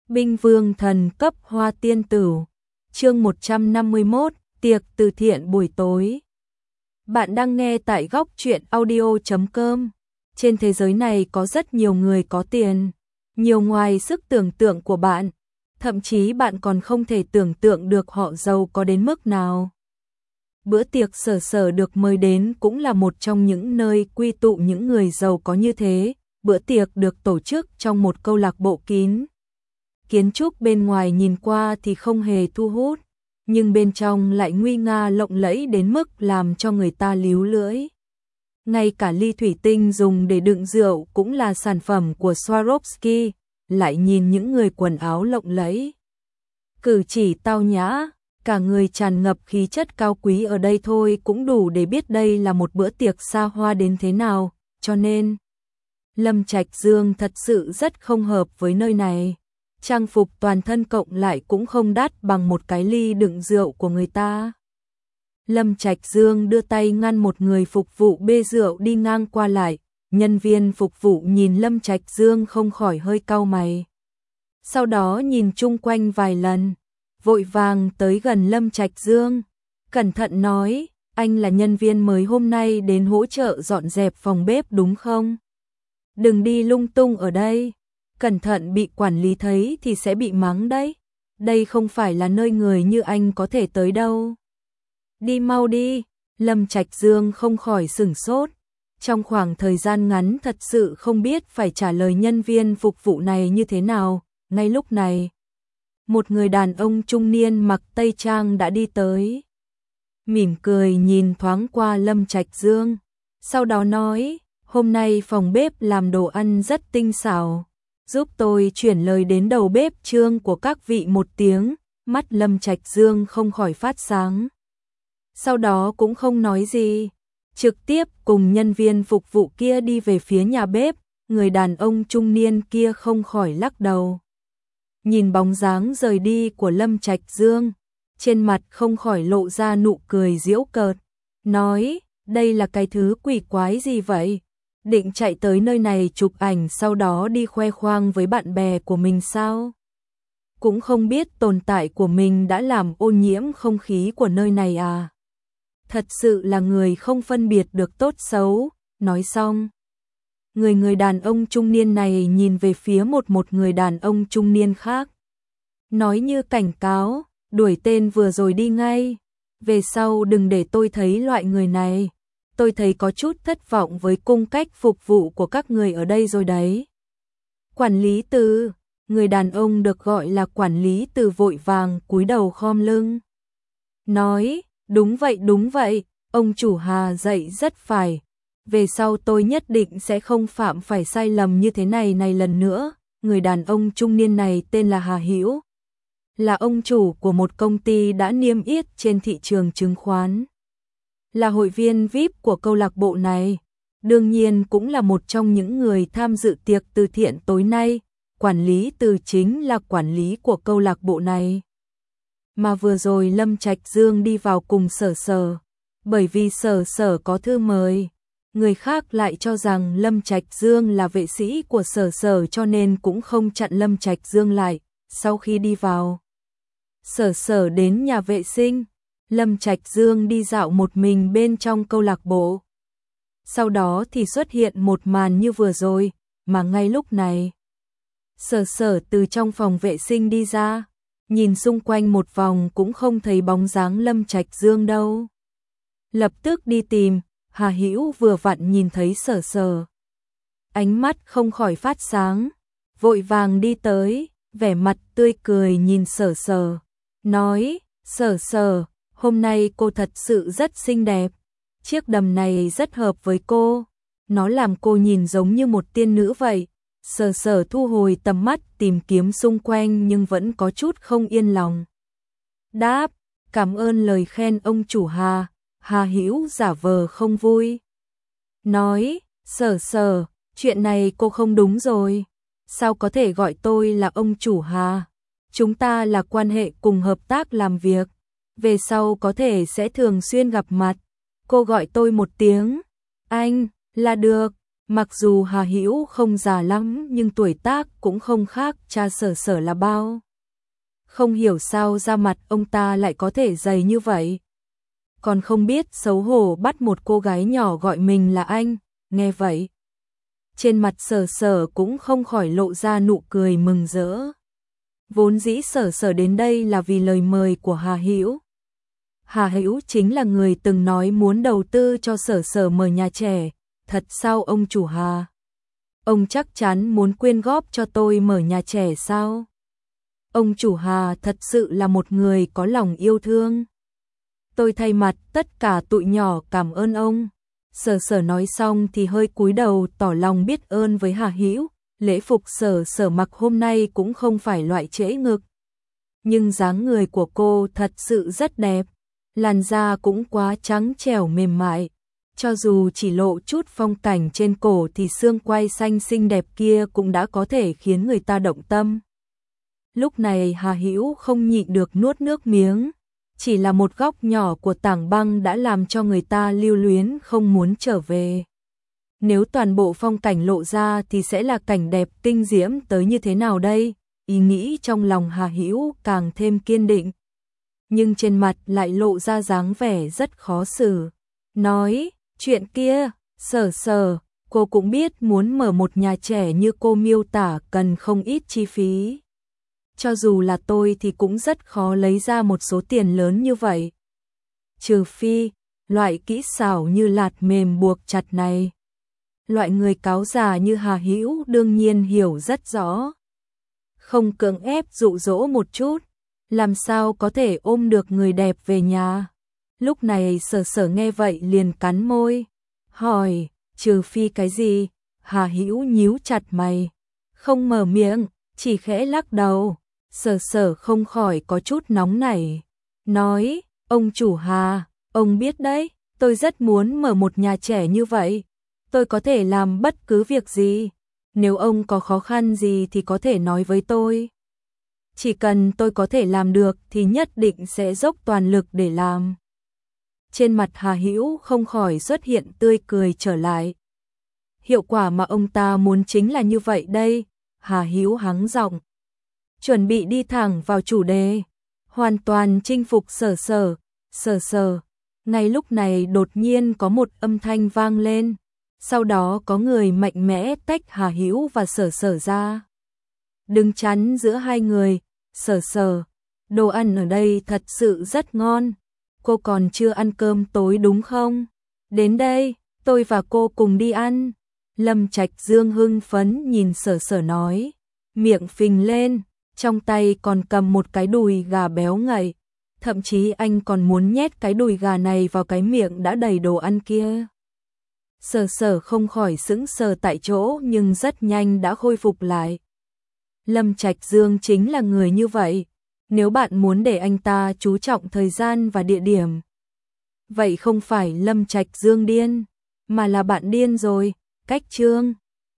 Binh vương thần cấp hoa tiên tử. Chương 151, tiệc từ thiện buổi tối. Bạn đang nghe tại góc truyện audio.com. Trên thế giới này có rất nhiều người có tiền, nhiều ngoài sức tưởng tượng của bạn, thậm chí bạn còn không thể tưởng tượng được họ giàu có đến mức nào. Bữa tiệc Sở Sở được mời đến cũng là một trong những nơi quy tụ những người giàu có như thế. Bữa tiệc được tổ chức trong một câu lạc bộ kín. Kiến trúc bên ngoài nhìn qua thì không hề thu hút, nhưng bên trong lại nguy nga lộng lẫy đến mức làm cho người ta líu lưỡi. Ngay cả ly thủy tinh dùng để đựng rượu cũng là sản phẩm của Swarovski, lại nhìn những người quần áo lộng lẫy, cử chỉ tao nhã, cả người tràn ngập khí chất cao quý ở đây thôi cũng đủ để biết đây là một bữa tiệc xa hoa đến thế nào, cho nên Lâm Trạch Dương thật sự rất không hợp với nơi này. Trang phục toàn thân cộng lại cũng không đắt bằng một cái ly đựng rượu của người ta. Lâm Trạch Dương đưa tay ngăn một người phục vụ bê rượu đi ngang qua lại. Nhân viên phục vụ nhìn Lâm Trạch Dương không khỏi hơi cau mày. Sau đó nhìn chung quanh vài lần, vội vàng tới gần Lâm Trạch Dương, cẩn thận nói, anh là nhân viên mới hôm nay đến hỗ trợ dọn dẹp phòng bếp đúng không? Đừng đi lung tung ở đây, cẩn thận bị quản lý thấy thì sẽ bị mắng đấy. Đây không phải là nơi người như anh có thể tới đâu. Đi mau đi, Lâm Trạch Dương không khỏi sửng sốt. Trong khoảng thời gian ngắn thật sự không biết phải trả lời nhân viên phục vụ này như thế nào. Ngay lúc này, một người đàn ông trung niên mặc tây trang đã đi tới. Mỉm cười nhìn thoáng qua Lâm Trạch Dương, sau đó nói, hôm nay phòng bếp làm đồ ăn rất tinh xảo, giúp tôi chuyển lời đến đầu bếp Trương của các vị một tiếng. Mắt Lâm Trạch Dương không khỏi phát sáng. Sau đó cũng không nói gì, trực tiếp cùng nhân viên phục vụ kia đi về phía nhà bếp. Người đàn ông trung niên kia không khỏi lắc đầu. Nhìn bóng dáng rời đi của Lâm Trạch Dương, trên mặt không khỏi lộ ra nụ cười giễu cợt, nói, đây là cái thứ quỷ quái gì vậy? Định chạy tới nơi này chụp ảnh sau đó đi khoe khoang với bạn bè của mình sao? Cũng không biết tồn tại của mình đã làm ô nhiễm không khí của nơi này à? Thật sự là người không phân biệt được tốt xấu. Nói xong, người đàn ông trung niên này nhìn về phía một người đàn ông trung niên khác, nói như cảnh cáo, đuổi tên vừa rồi đi ngay, về sau đừng để tôi thấy loại người này. Tôi thấy có chút thất vọng với cung cách phục vụ của các người ở đây rồi đấy. Quản lý Từ, người đàn ông được gọi là quản lý Từ vội vàng cúi đầu khom lưng, nói, đúng vậy, ông chủ Hà dạy rất phải. Về sau tôi nhất định sẽ không phạm phải sai lầm như thế này lần nữa. Người đàn ông trung niên này tên là Hà Hữu, là ông chủ của một công ty đã niêm yết trên thị trường chứng khoán, là hội viên VIP của câu lạc bộ này, đương nhiên cũng là một trong những người tham dự tiệc từ thiện tối nay. Quản lý Từ chính là quản lý của câu lạc bộ này. Mà vừa rồi Lâm Trạch Dương đi vào cùng Sở Sở, bởi vì Sở Sở có thư mời, người khác lại cho rằng Lâm Trạch Dương là vệ sĩ của Sở Sở cho nên cũng không chặn Lâm Trạch Dương lại. Sau khi đi vào, Sở Sở đến nhà vệ sinh, Lâm Trạch Dương đi dạo một mình bên trong câu lạc bộ. Sau đó thì xuất hiện một màn như vừa rồi, mà ngay lúc này, Sở Sở từ trong phòng vệ sinh đi ra, nhìn xung quanh một vòng cũng không thấy bóng dáng Lâm Trạch Dương đâu. Lập tức đi tìm, Hà Hữu vừa vặn nhìn thấy Sở Sở, ánh mắt không khỏi phát sáng, vội vàng đi tới, vẻ mặt tươi cười nhìn Sở Sở, nói, Sở Sở, hôm nay cô thật sự rất xinh đẹp, chiếc đầm này rất hợp với cô, nó làm cô nhìn giống như một tiên nữ vậy. Sở Sở thu hồi tầm mắt tìm kiếm xung quanh nhưng vẫn có chút không yên lòng. Đáp, cảm ơn lời khen ông chủ Hà. Hà Hữu giả vờ không vui, nói, Sở Sở, chuyện này cô không đúng rồi, sao có thể gọi tôi là ông chủ Hà? Chúng ta là quan hệ cùng hợp tác làm việc, về sau có thể sẽ thường xuyên gặp mặt, cô gọi tôi một tiếng anh là được. Mặc dù Hà Hữu không già lắm nhưng tuổi tác cũng không khác cha Sở Sở là bao. Không hiểu sao da mặt ông ta lại có thể dày như vậy. Còn không biết xấu hổ bắt một cô gái nhỏ gọi mình là anh, nghe vậy. Trên mặt Sở Sở cũng không khỏi lộ ra nụ cười mừng rỡ. Vốn dĩ Sở Sở đến đây là vì lời mời của Hà Hữu. Hà Hữu chính là người từng nói muốn đầu tư cho Sở Sở mở nhà trẻ. Thật sao ông chủ Hà? Ông chắc chắn muốn quyên góp cho tôi mở nhà trẻ sao? Ông chủ Hà thật sự là một người có lòng yêu thương. Tôi thay mặt tất cả tụi nhỏ cảm ơn ông. Sở Sở nói xong thì hơi cúi đầu tỏ lòng biết ơn với Hà Hữu. Lễ phục Sở Sở mặc hôm nay cũng không phải loại trễ ngực. Nhưng dáng người của cô thật sự rất đẹp. Làn da cũng quá trắng trẻo mềm mại. Cho dù chỉ lộ chút phong cảnh trên cổ thì xương quai xanh xinh đẹp kia cũng đã có thể khiến người ta động tâm. Lúc này Hà Hữu không nhịn được nuốt nước miếng. Chỉ là một góc nhỏ của tảng băng đã làm cho người ta lưu luyến không muốn trở về. Nếu toàn bộ phong cảnh lộ ra thì sẽ là cảnh đẹp kinh diễm tới như thế nào đây? Ý nghĩ trong lòng Hà Hữu càng thêm kiên định. Nhưng trên mặt lại lộ ra dáng vẻ rất khó xử. Nói, chuyện kia, Sở Sở, cô cũng biết muốn mở một nhà trẻ như cô miêu tả cần không ít chi phí. Cho dù là tôi thì cũng rất khó lấy ra một số tiền lớn như vậy. Trừ phi, loại kỹ xảo như lạt mềm buộc chặt này. Loại người cáo già như Hà Hữu đương nhiên hiểu rất rõ. Không cưỡng ép dụ dỗ một chút, làm sao có thể ôm được người đẹp về nhà. Lúc này Sở Sở nghe vậy liền cắn môi, hỏi, trừ phi cái gì? Hà Hữu nhíu chặt mày, không mở miệng, chỉ khẽ lắc đầu. Sở Sở không khỏi có chút nóng nảy, nói, ông chủ Hà, ông biết đấy, tôi rất muốn mở một nhà trẻ như vậy. Tôi có thể làm bất cứ việc gì. Nếu ông có khó khăn gì thì có thể nói với tôi. Chỉ cần tôi có thể làm được thì nhất định sẽ dốc toàn lực để làm. Trên mặt Hà Hữu không khỏi xuất hiện tươi cười trở lại. Hiệu quả mà ông ta muốn chính là như vậy đây. Hà Hữu hắng giọng, chuẩn bị đi thẳng vào chủ đề, hoàn toàn chinh phục Sở Sở. Sở Sở. Ngay lúc này đột nhiên có một âm thanh vang lên. Sau đó có người mạnh mẽ tách Hà Hữu và Sở Sở ra. Đứng chắn giữa hai người. Sở Sở, đồ ăn ở đây thật sự rất ngon. Cô còn chưa ăn cơm tối đúng không? Đến đây, tôi và cô cùng đi ăn. Lâm Trạch Dương hưng phấn nhìn Sở Sở nói, miệng phình lên, trong tay còn cầm một cái đùi gà béo ngậy. Thậm chí anh còn muốn nhét cái đùi gà này vào cái miệng đã đầy đồ ăn kia. Sở Sở không khỏi sững sờ tại chỗ nhưng rất nhanh đã khôi phục lại. Lâm Trạch Dương chính là người như vậy. Nếu bạn muốn để anh ta chú trọng thời gian và địa điểm, vậy không phải Lâm Trạch Dương điên, mà là bạn điên rồi. Cách chương